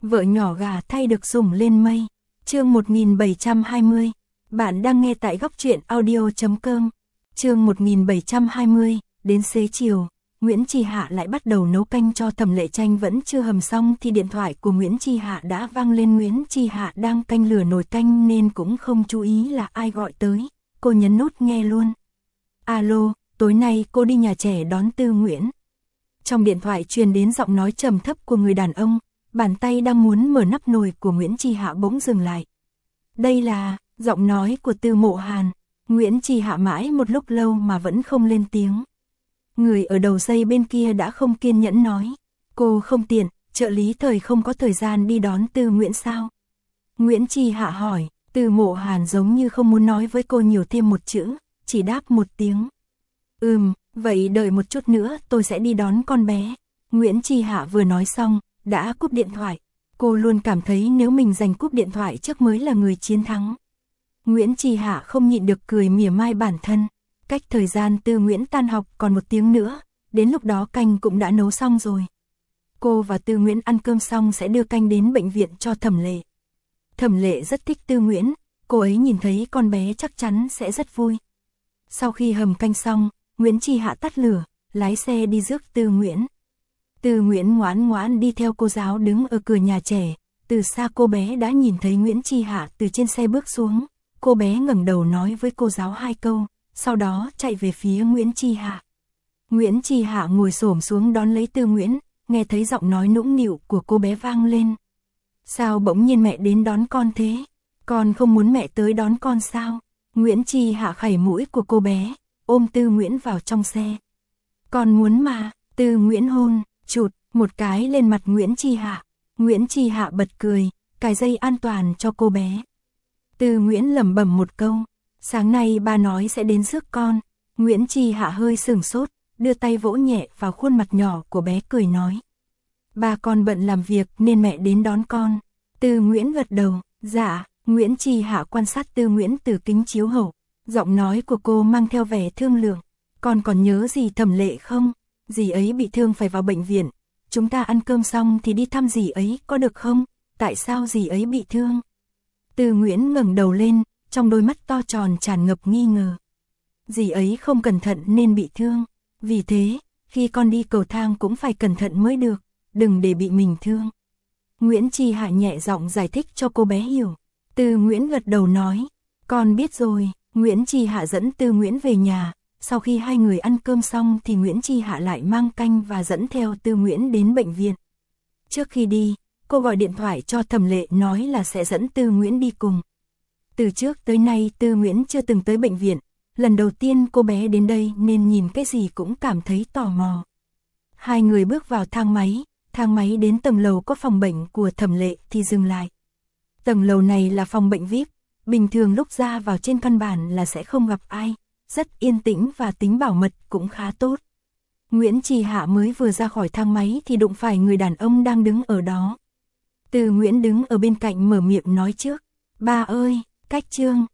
Vợ nhỏ gà thay được sủng lên mây. Chương 1720. Bạn đang nghe tại góc truyện audio.com. Chương 1720, đến xế chiều, Nguyễn Chi Hạ lại bắt đầu nấu canh cho Thẩm Lệ Tranh. Vẫn chưa hầm xong thì điện thoại của Nguyễn Chi Hạ đã vang lên. Nguyễn Chi Hạ đang canh lửa nồi canh nên cũng không chú ý là ai gọi tới. Cô nhấn nút nghe luôn. Alo, tối nay cô đi nhà trẻ đón Tư Nguyễn. Trong điện thoại truyền đến giọng nói trầm thấp của người đàn ông. Bàn tay đang muốn mở nắp nồi của Nguyễn Chi Hạ bỗng dừng lại. Đây là giọng nói của Tư Mộ Hàn. Nguyễn Chi Hạ mãi một lúc lâu mà vẫn không lên tiếng. Người ở đầu dây bên kia đã không kiên nhẫn nói. Cô không tiện, trợ lý Thời không có thời gian đi đón Tư Nguyễn sao? Nguyễn Chi Hạ hỏi. Tư Mộ Hàn giống như không muốn nói với cô nhiều thêm một chữ, chỉ đáp một tiếng. Vậy đợi một chút nữa tôi sẽ đi đón con bé. Nguyễn Chi Hạ vừa nói xong, đã cúp điện thoại. Cô luôn cảm thấy nếu mình giành cúp điện thoại trước mới là người chiến thắng. Nguyễn Chi Hạ không nhịn được cười mỉa mai bản thân. Cách thời gian Tư Nguyễn tan học còn 1 tiếng nữa, đến lúc đó canh cũng đã nấu xong rồi. Cô và Tư Nguyễn ăn cơm xong sẽ đưa canh đến bệnh viện cho Thẩm Lệ. Thẩm Lệ rất thích Tư Nguyễn, cô ấy nhìn thấy con bé chắc chắn sẽ rất vui. Sau khi hầm canh xong, Nguyễn Chi Hạ tắt lửa, lái xe đi rước Tư Nguyễn. Tư Nguyễn ngoan ngoãn đi theo cô giáo đứng ở cửa nhà trẻ. Từ xa cô bé đã nhìn thấy Nguyễn Chi Hạ từ trên xe bước xuống. Cô bé ngẩng đầu nói với cô giáo 2 câu, sau đó chạy về phía Nguyễn Chi Hạ. Nguyễn Chi Hạ ngồi xổm xuống đón lấy Tư Nguyễn, nghe thấy giọng nói nũng nịu của cô bé vang lên. Sao bỗng nhiên mẹ đến đón con thế? Con không muốn mẹ tới đón con sao? Nguyễn Chi Hạ khẩy mũi của cô bé, ôm Tư Nguyễn vào trong xe. Con muốn mà. Tư Nguyễn hôn chụt một cái lên mặt Nguyễn Chi Hạ. Nguyễn Chi Hạ bật cười, cài dây an toàn cho cô bé. Tư Nguyễn lẩm bẩm một câu, sáng nay ba nói sẽ đến rước con. Nguyễn Chi Hạ hơi sửng sốt, đưa tay vỗ nhẹ vào khuôn mặt nhỏ của bé cười nói. Ba con bận làm việc nên mẹ đến đón con. Tư Nguyễn gật đầu, dạ. Nguyễn Chi Hạ quan sát Tư Nguyễn từ kính chiếu hậu. Giọng nói của cô mang theo vẻ thương lượng. Con còn nhớ dì Thẩm Lệ không? Dì ấy bị thương phải vào bệnh viện. Chúng ta ăn cơm xong thì đi thăm dì ấy có được không? Tại sao dì ấy bị thương? Tư Nguyễn ngẩng đầu lên, trong đôi mắt to tròn tràn ngập nghi ngờ. Dì ấy không cẩn thận nên bị thương. Vì thế, khi con đi cầu thang cũng phải cẩn thận mới được, đừng để bị mình thương. Nguyễn Chi Hạ nhẹ giọng giải thích cho cô bé hiểu. Tư Nguyễn gật đầu nói, con biết rồi. Nguyễn Chi Hạ dẫn Tư Nguyễn về nhà. Sau khi hai người ăn cơm xong thì Nguyễn Chi Hạ lại mang canh và dẫn theo Tư Nguyễn đến bệnh viện. Trước khi đi, cô gọi điện thoại cho Thẩm Lệ nói là sẽ dẫn Tư Nguyễn đi cùng. Từ trước tới nay Tư Nguyễn chưa từng tới bệnh viện. Lần đầu tiên cô bé đến đây nên nhìn cái gì cũng cảm thấy tò mò. Hai người bước vào thang máy đến tầng lầu có phòng bệnh của Thẩm Lệ thì dừng lại. Tầng lầu này là phòng bệnh VIP, bình thường lúc ra vào trên căn bản là sẽ không gặp ai, rất yên tĩnh và tính bảo mật cũng khá tốt. Nguyễn Chi Hạ mới vừa ra khỏi thang máy thì đụng phải người đàn ông đang đứng ở đó. Tư Nguyễn đứng ở bên cạnh mở miệng nói trước. Ba ơi, cách Trương.